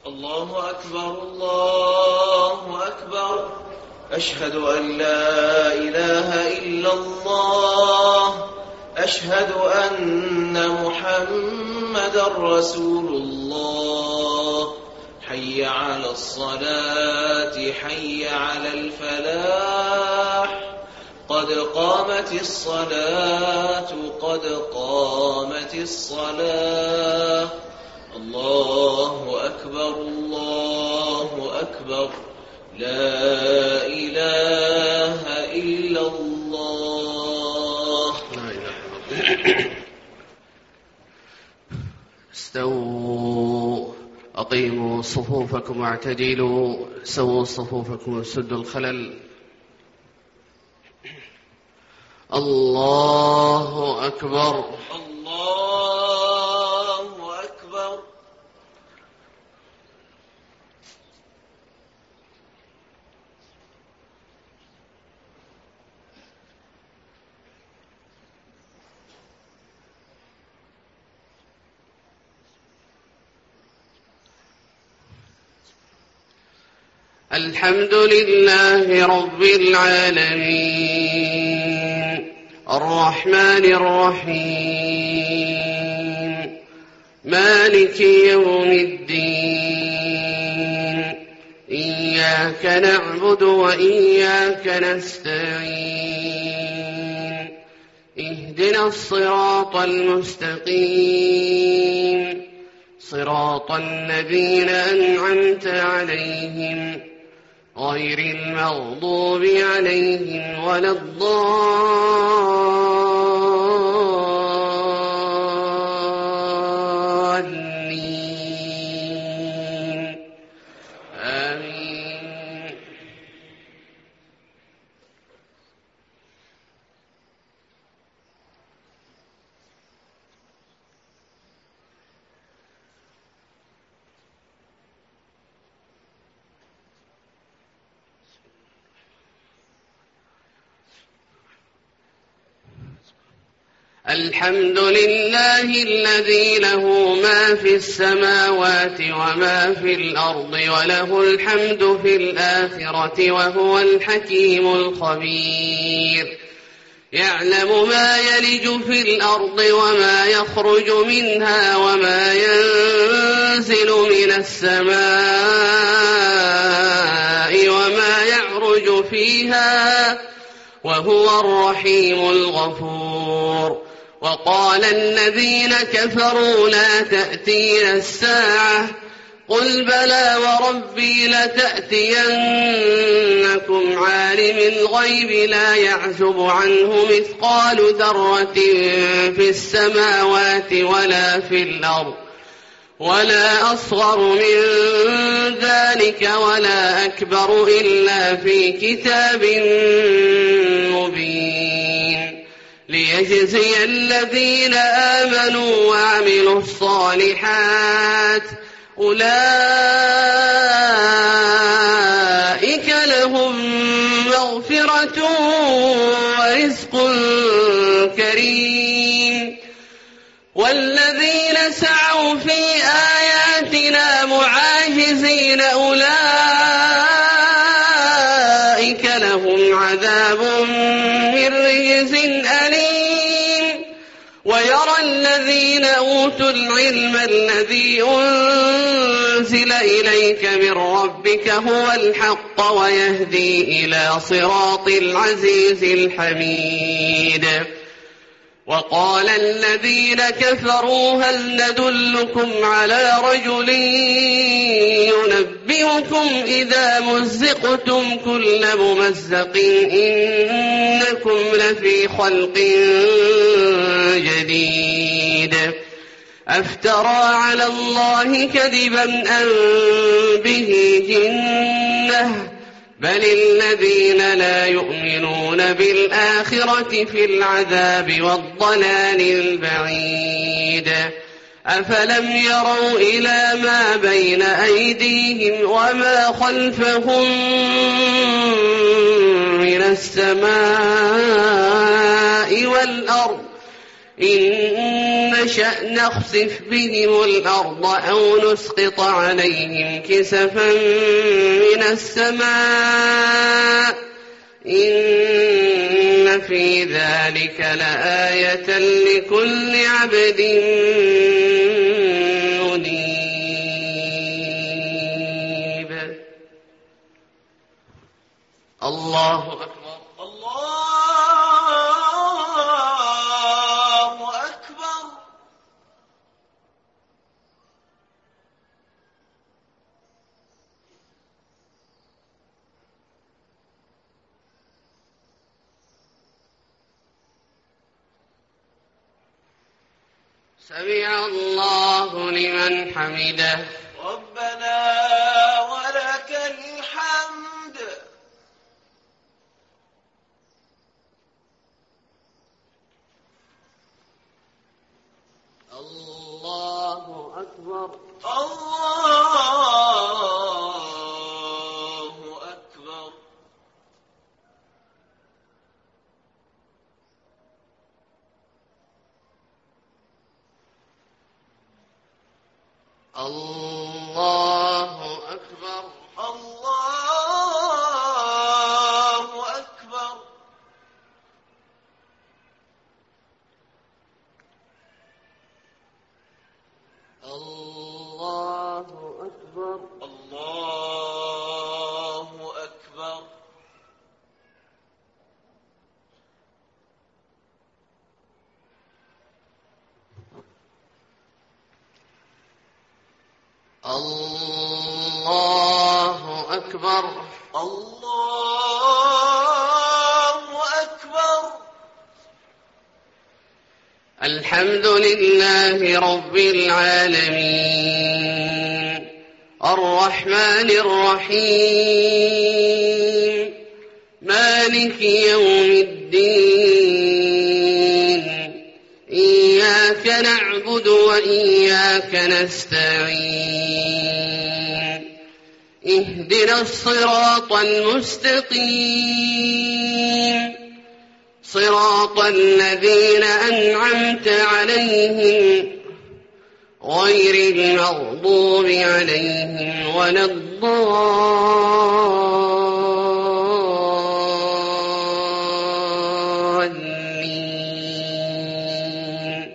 الله أكبر الله أكبر. أشهد أن لا إله إلا الله. أشهد أن محمدا رسول الله. حي على الصلاة حي على الفلاح. قد قامت الصلاة قد قامت الصلاة. الله أكبر الله أكبر. لا إله إلا الله. استووا أقيموا صفوفكم واعتدلوا سووا صفوفكم وسدوا الخلل. الله أكبر الله أكبر. الحمد لله رب العالمين الرحمن الرحيم مالك يوم الدين. إياك نعبد وإياك نستعين. اهدنا الصراط المستقيم صراط الذين أنعمت عليهم غير المغضوب عليهم ولا الضالين. آمين. الحمد لله الذي له ما في السماوات وما في الأرض وله الحمد في الآخرة وهو الحكيم الخبير. يعلم ما يلج في الأرض وما يخرج منها وما ينزل من السماء وما يعرج فيها وهو الرحيم الغفور. وقال الذين كفروا لا تأتينا الساعة قل بلى وربي لتأتينكم عالم الغيب لا يعزب عنه مثقال ذرة في السماوات ولا في الأرض ولا أصغر من ذلك ولا أكبر إلا في كتاب مبين. ليجزي الذين آمنوا وعملوا الصالحات أولئك لهم مغفرة ورزق كريم. والذين سعوا في آياتنا معاجزين أولئك لهم عذاب من رجز أليم. ويرى الذين أوتوا العلم الذي أنزل إليك من ربك هو الحق ويهدي إلى صراط العزيز الحميد. وقال الذين كفروا هل ندلكم على رجل ينبئكم إذا مزقتم كل ممزق إنكم لفي خلق جديد. أفترى على الله كذبا أم به جنة بل الذين لا يؤمنون بالآخرة في العذاب والضلال البعيد. أفلم يروا إلى ما بين أيديهم وما خلفهم من السماء والأرض إن نشأ نخسف بهم الأرض أو نسقط عليهم كسفا من السماء إن في ذلك لآية لكل عبد منيب. الله أكبر. الله أكبر. سمع الله لمن حمده. ربنا ولك الحمد. الله أكبر. الله أكبر. الله أكبر. الله أكبر. الله أكبر. الله أكبر. الله أكبر. الله أكبر. الحمد لله رب العالمين الرحمن الرحيم مالك يوم الدين إياك نعبد وإياك نستعين اهدنا الصراط المستقيم صراط الذين أنعمت عليهم غير المغضوب عليهم ولا الضالين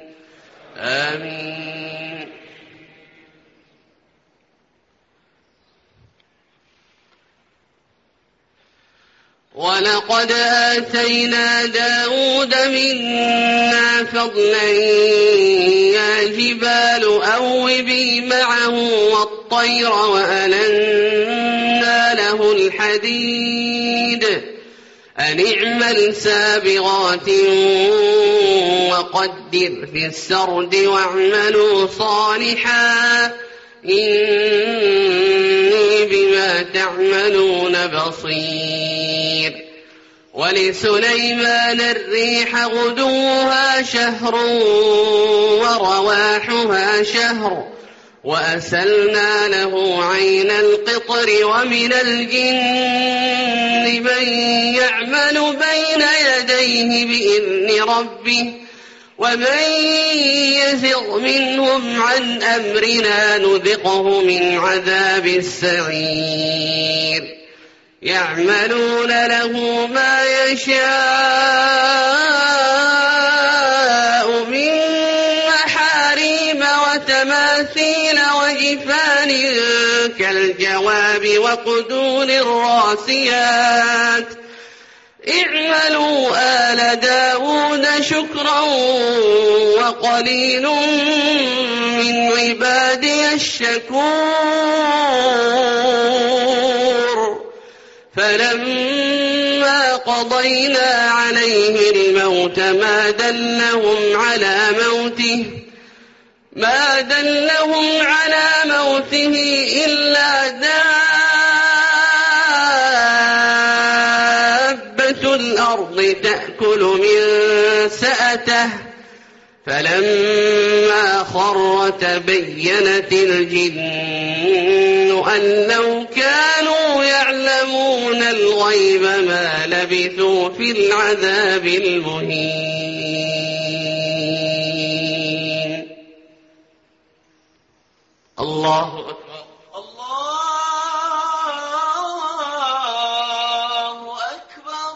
آمين. ولقد آتينا داود منا فضلا يا جبال أوبي معه والطير وألنا له الحديد أن اعمل سابغات وقدر في السرد واعملوا صالحا إني بما تعملون بصير. ولسليمان الريح غدوها شهر ورواحها شهر وأسلنا له عين القطر ومن الجن من يعمل بين يديه بإذن ربه ومن يزغ منهم عن أمرنا نذقه من عذاب السعير. يعملون له ما يشاء من محاريب وتماثيل وجفان كالجواب وقدور الراسيات اعملوا آل داود شكرا وقليل من عبادي الشكور. فلما قضينا عليه الموت ما دلهم على موته إلا دابة الأرض تأكل من سأته فلما خر تبينت الجن أن لو كانوا يعلمون الغيب ما لبثوا في العذاب المهين. الله أكبر. الله أكبر.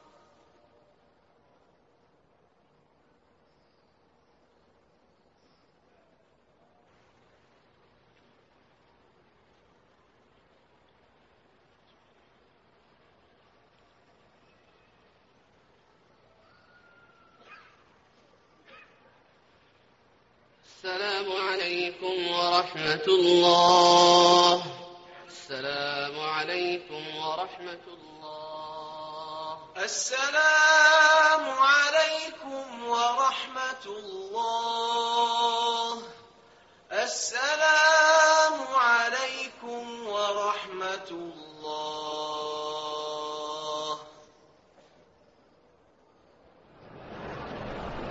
السلام عليكم ورحمة الله. السلام عليكم ورحمة الله. السلام عليكم ورحمة الله. السلام